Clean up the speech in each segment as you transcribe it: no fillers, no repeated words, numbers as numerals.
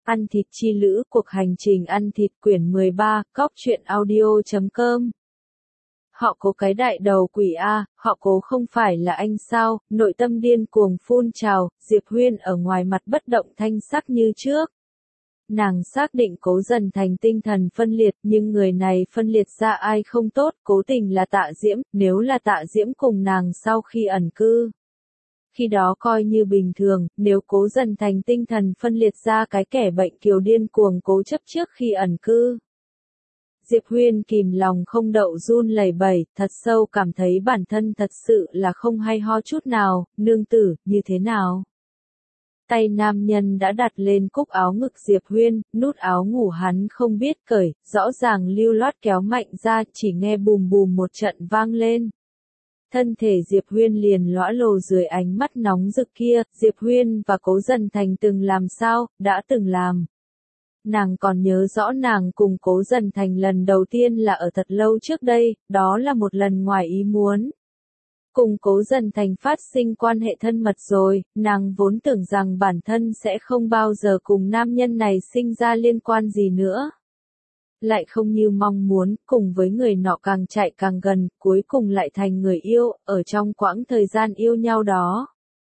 Ăn thịt chi lữ, cuộc hành trình ăn thịt quyển 13, cóc truyện audio.com. Họ Cố cái đại đầu quỷ a, họ Cố không phải là anh sao? Nội tâm điên cuồng phun trào, Diệp Huyên ở ngoài mặt bất động thanh sắc như trước. Nàng xác định Cố Dần Thành tinh thần phân liệt, nhưng người này phân liệt ra ai không tốt, cố tình là Tạ Diễm, nếu là Tạ Diễm cùng nàng sau khi ẩn cư. Khi đó coi như bình thường, nếu Cố Dần Thành tinh thần phân liệt ra cái kẻ bệnh kiều điên cuồng cố chấp trước khi ẩn cư. Diệp Huyên kìm lòng không đậu run lẩy bẩy, thật sâu cảm thấy bản thân thật sự là không hay ho chút nào, nương tử, như thế nào? Tay nam nhân đã đặt lên cúc áo ngực Diệp Huyên, nút áo ngủ hắn không biết cởi, rõ ràng lưu loát kéo mạnh ra, chỉ nghe bùm bùm một trận vang lên. Thân thể Diệp Huyên liền lõa lồ dưới ánh mắt nóng rực kia, Diệp Huyên và Cố Dần Thành từng làm sao, đã từng làm. Nàng còn nhớ rõ nàng cùng Cố Dần Thành lần đầu tiên là ở thật lâu trước đây, đó là một lần ngoài ý muốn. Cùng Cố Dần Thành phát sinh quan hệ thân mật rồi, nàng vốn tưởng rằng bản thân sẽ không bao giờ cùng nam nhân này sinh ra liên quan gì nữa. Lại không như mong muốn, cùng với người nọ càng chạy càng gần, cuối cùng lại thành người yêu, ở trong quãng thời gian yêu nhau đó.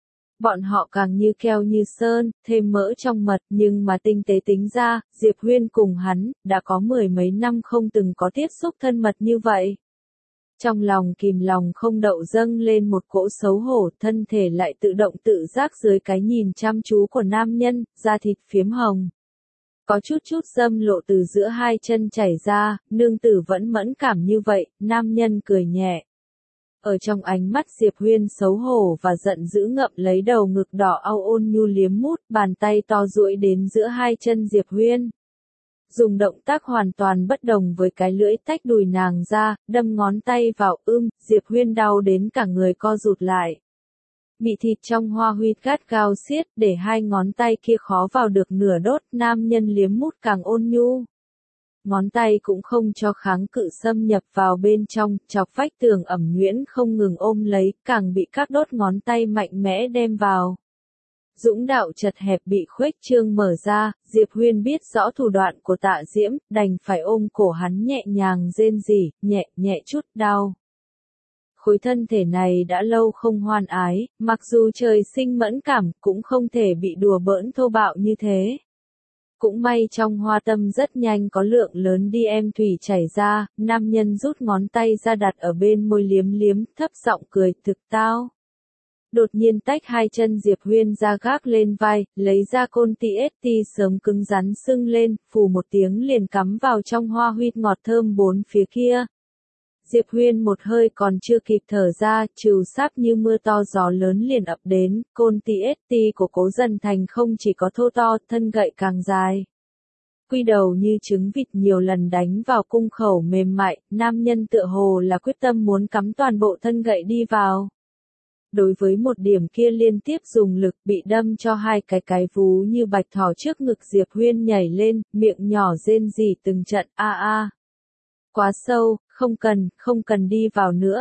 Bọn họ càng như keo như sơn, thêm mỡ trong mật, nhưng mà tinh tế tính ra, Diệp Huyên cùng hắn, đã có 10 mấy năm không từng có tiếp xúc thân mật như vậy. Trong lòng kìm lòng không đậu dâng lên một cỗ xấu hổ, thân thể lại tự động tự giác dưới cái nhìn chăm chú của nam nhân, da thịt phiếm hồng. Có chút dâm lộ từ giữa hai chân chảy ra, nương tử vẫn mẫn cảm như vậy, nam nhân cười nhẹ. Ở trong ánh mắt Diệp Huyên xấu hổ và giận dữ ngậm lấy đầu ngực đỏ au ôn nhu liếm mút, bàn tay to duỗi đến giữa hai chân Diệp Huyên. Dùng động tác hoàn toàn bất đồng với cái lưỡi tách đùi nàng ra, đâm ngón tay vào Diệp Huyên đau đến cả người co rụt lại. Bị thịt trong hoa huyết gắt gao siết, để hai ngón tay kia khó vào được nửa đốt, nam nhân liếm mút càng ôn nhu. Ngón tay cũng không cho kháng cự xâm nhập vào bên trong, chọc vách tường ẩm nhuyễn không ngừng ôm lấy, càng bị các đốt ngón tay mạnh mẽ đem vào. Dũng đạo chật hẹp bị khuếch trương mở ra, Diệp Huyên biết rõ thủ đoạn của Tạ Diễm, đành phải ôm cổ hắn nhẹ nhàng rên rỉ, nhẹ chút đau. Khối thân thể này đã lâu không hoan ái, mặc dù trời sinh mẫn cảm, cũng không thể bị đùa bỡn thô bạo như thế. Cũng may trong hoa tâm rất nhanh có lượng lớn DM thủy chảy ra, nam nhân rút ngón tay ra đặt ở bên môi liếm liếm, thấp giọng cười, thực tao. Đột nhiên tách hai chân Diệp Huyên ra gác lên vai, lấy ra côn TST sớm cứng rắn sưng lên, phù một tiếng liền cắm vào trong hoa huyết ngọt thơm bốn phía kia. Diệp Huyên một hơi còn chưa kịp thở ra, trừ sáp như mưa to gió lớn liền ập đến, côn TST của Cố Dần Thành không chỉ có thô to, thân gậy càng dài. Quy đầu như trứng vịt nhiều lần đánh vào cung khẩu mềm mại, nam nhân tựa hồ là quyết tâm muốn cắm toàn bộ thân gậy đi vào. Đối với một điểm kia liên tiếp dùng lực bị đâm cho hai cái vú như bạch thỏ trước ngực Diệp Huyên nhảy lên, miệng nhỏ rên rỉ từng trận a. Quá sâu, không cần đi vào nữa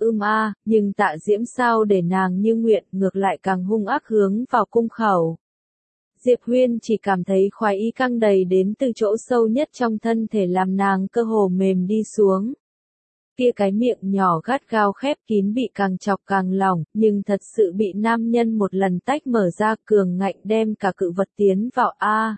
nhưng Tạ Diễm sao để nàng như nguyện ngược lại càng hung ác hướng vào cung khẩu. Diệp Huyên chỉ cảm thấy khoái ý căng đầy đến từ chỗ sâu nhất trong thân thể làm nàng cơ hồ mềm đi xuống. Kia cái miệng nhỏ gắt gao khép kín bị càng chọc càng lỏng, nhưng thật sự bị nam nhân một lần tách mở ra cường ngạnh đem cả cự vật tiến vào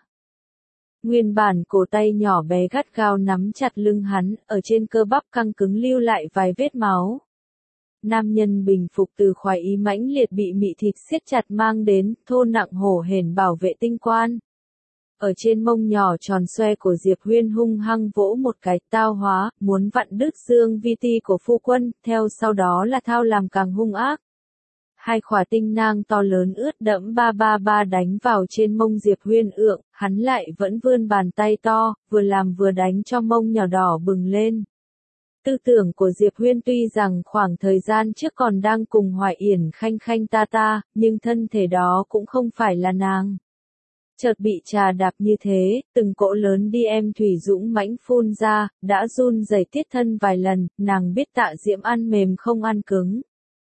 Nguyên bản cổ tay nhỏ bé gắt gao nắm chặt lưng hắn, ở trên cơ bắp căng cứng lưu lại vài vết máu. Nam nhân bình phục từ khoái ý mãnh liệt bị mị thịt siết chặt mang đến, thô nặng hổ hển bảo vệ tinh quan. Ở trên mông nhỏ tròn xoe của Diệp Huyên hung hăng vỗ một cái tao hóa, muốn vặn đứt dương vi ti của phu quân, theo sau đó là thao làm càng hung ác. Hai khỏa tinh nang to lớn ướt đẫm ba đánh vào trên mông Diệp Huyên hắn lại vẫn vươn bàn tay to, vừa làm vừa đánh cho mông nhỏ đỏ bừng lên. Tư tưởng của Diệp Huyên tuy rằng khoảng thời gian trước còn đang cùng Hoài Yển khanh ta, nhưng thân thể đó cũng không phải là nàng. Chợt bị trà đạp như thế, từng cỗ lớn DM thủy dũng mãnh phun ra, đã run rẩy tiết thân vài lần, nàng biết Tạ Diễm ăn mềm không ăn cứng.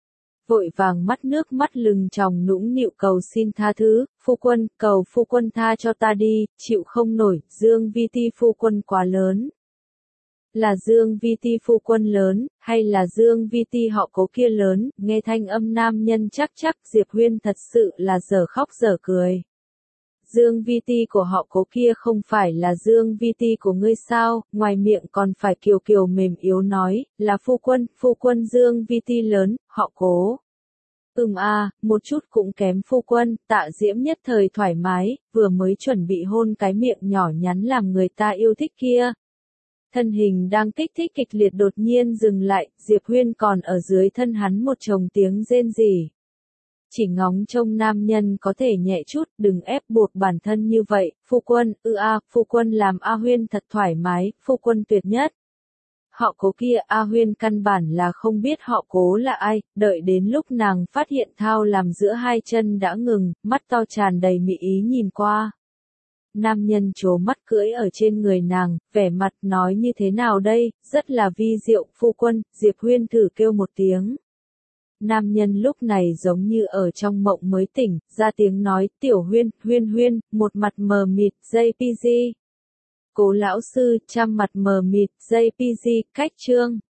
vội vàng mắt nước mắt lưng tròng nũng nịu cầu xin tha thứ, phu quân, cầu phu quân tha cho ta đi, chịu không nổi, Dương Vi Ti phu quân quá lớn. Là Dương Vi Ti phu quân lớn, hay là Dương Vi Ti họ Cố kia lớn, nghe thanh âm nam nhân chắc Diệp Huyên thật sự là dở khóc dở cười. Dương Vi Ti của họ Cố kia không phải là Dương Vi Ti của ngươi sao, ngoài miệng còn phải kiều kiều mềm yếu nói, là phu quân Dương Vi Ti lớn, họ Cố. Một chút cũng kém phu quân, Tạ Diễm nhất thời thoải mái, vừa mới chuẩn bị hôn cái miệng nhỏ nhắn làm người ta yêu thích kia. Thân hình đang kích thích kịch liệt đột nhiên dừng lại, Diệp Huyên còn ở dưới thân hắn một chồng tiếng rên rỉ. Chỉ ngóng trông nam nhân có thể nhẹ chút, đừng ép buộc bản thân như vậy, phu quân, phu quân làm A Huyên thật thoải mái, phu quân tuyệt nhất. Họ Cố kia, A Huyên căn bản là không biết họ Cố là ai, đợi đến lúc nàng phát hiện thao làm giữa hai chân đã ngừng, mắt to tràn đầy mị ý nhìn qua. Nam nhân trố mắt cưỡi ở trên người nàng, vẻ mặt nói như thế nào đây, rất là vi diệu, phu quân, Diệp Huyên thử kêu một tiếng. Nam nhân lúc này giống như ở trong mộng mới tỉnh, ra tiếng nói, tiểu Huyên, Huyên, một mặt mờ mịt, JPG. Cố lão sư, trăm mặt mờ mịt, JPG, cách chương.